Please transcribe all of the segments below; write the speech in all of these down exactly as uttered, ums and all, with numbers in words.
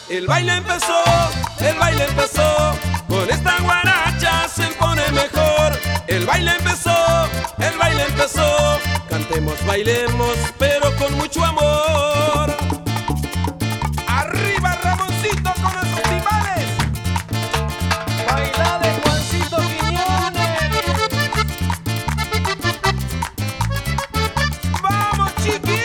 El baile empezó, el baile empezó, con esta guaracha se pone mejor. El baile empezó, el baile empezó, cantemos, bailemos, pero con mucho amor. ¡Arriba Ramoncito con esos timbales! ¡Bailale Juancito Quiñones! ¡Vamos, chiqui!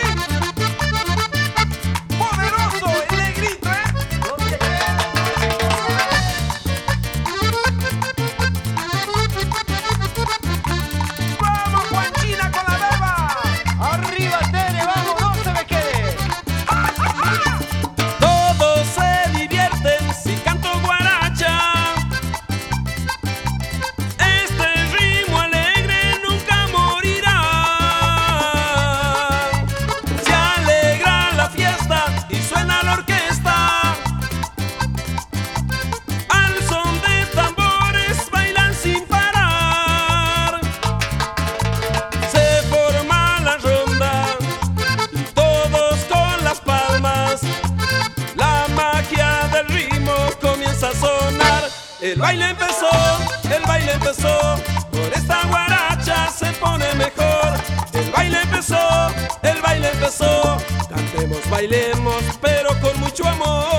¡Poderoso el negrito, eh! ¿Dónde queda? ¡Vamos, Juanchina con la beba! ¡Arriba, Tere! ¡Vamos, no se me quede! Todos se divierten si canto guaracha. Este ritmo alegre nunca morirá. Se alegra la fiesta y suena la orquesta. Al son de tambores bailan sin parar. Se forma la ronda y todos con las palmas. La magia del ritmo comienza a sonar. El baile empezó, el baile empezó, por esta guaracha se pone mejor. El baile empezó, el baile empezó, cantemos, bailemos, pero con mucho amor.